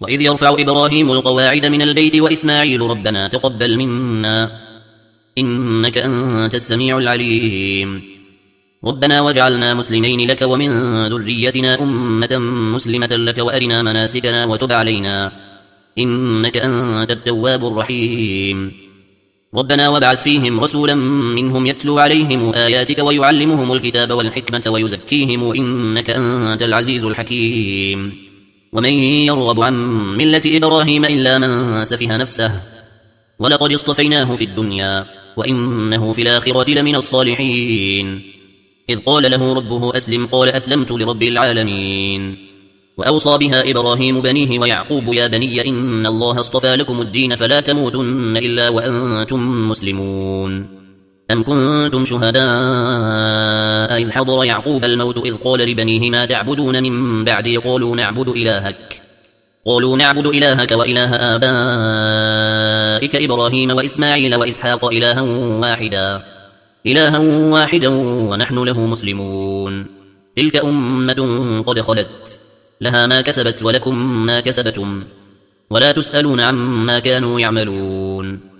وإذ يرفع إبراهيم القواعد من البيت وإسماعيل ربنا تقبل منا إنك أنت السميع العليم ربنا واجعلنا مسلمين لك ومن ذريتنا أمة مسلمة لك وأرنا مناسكنا وتب علينا إنك أنت التواب الرحيم ربنا وابعث فيهم رسولا منهم يتلو عليهم آياتك ويعلمهم الكتاب والحكمة ويزكيهم إنك أنت العزيز الحكيم ومن يرغب عن ملة إبراهيم إلا من سفه نفسه ولقد اصطفيناه في الدنيا وإنه في الآخرة لمن الصالحين إذ قال له ربه أسلم قال أسلمت لرب العالمين وأوصى بها إبراهيم بنيه ويعقوب يا بني إن الله اصطفى لكم الدين فلا تموتن إلا وأنتم مسلمون أم كنتم شهداء إذ حضر يعقوب الموت إذ قال لبنيه ما تعبدون من بعدي قالوا نعبد إلهك وإله آبائك إبراهيم وإسماعيل وإسحاق إلها واحدا ونحن له مسلمون تلك أمة قد خلت لها ما كسبت ولكم ما كسبتم ولا تسألون عما كانوا يعملون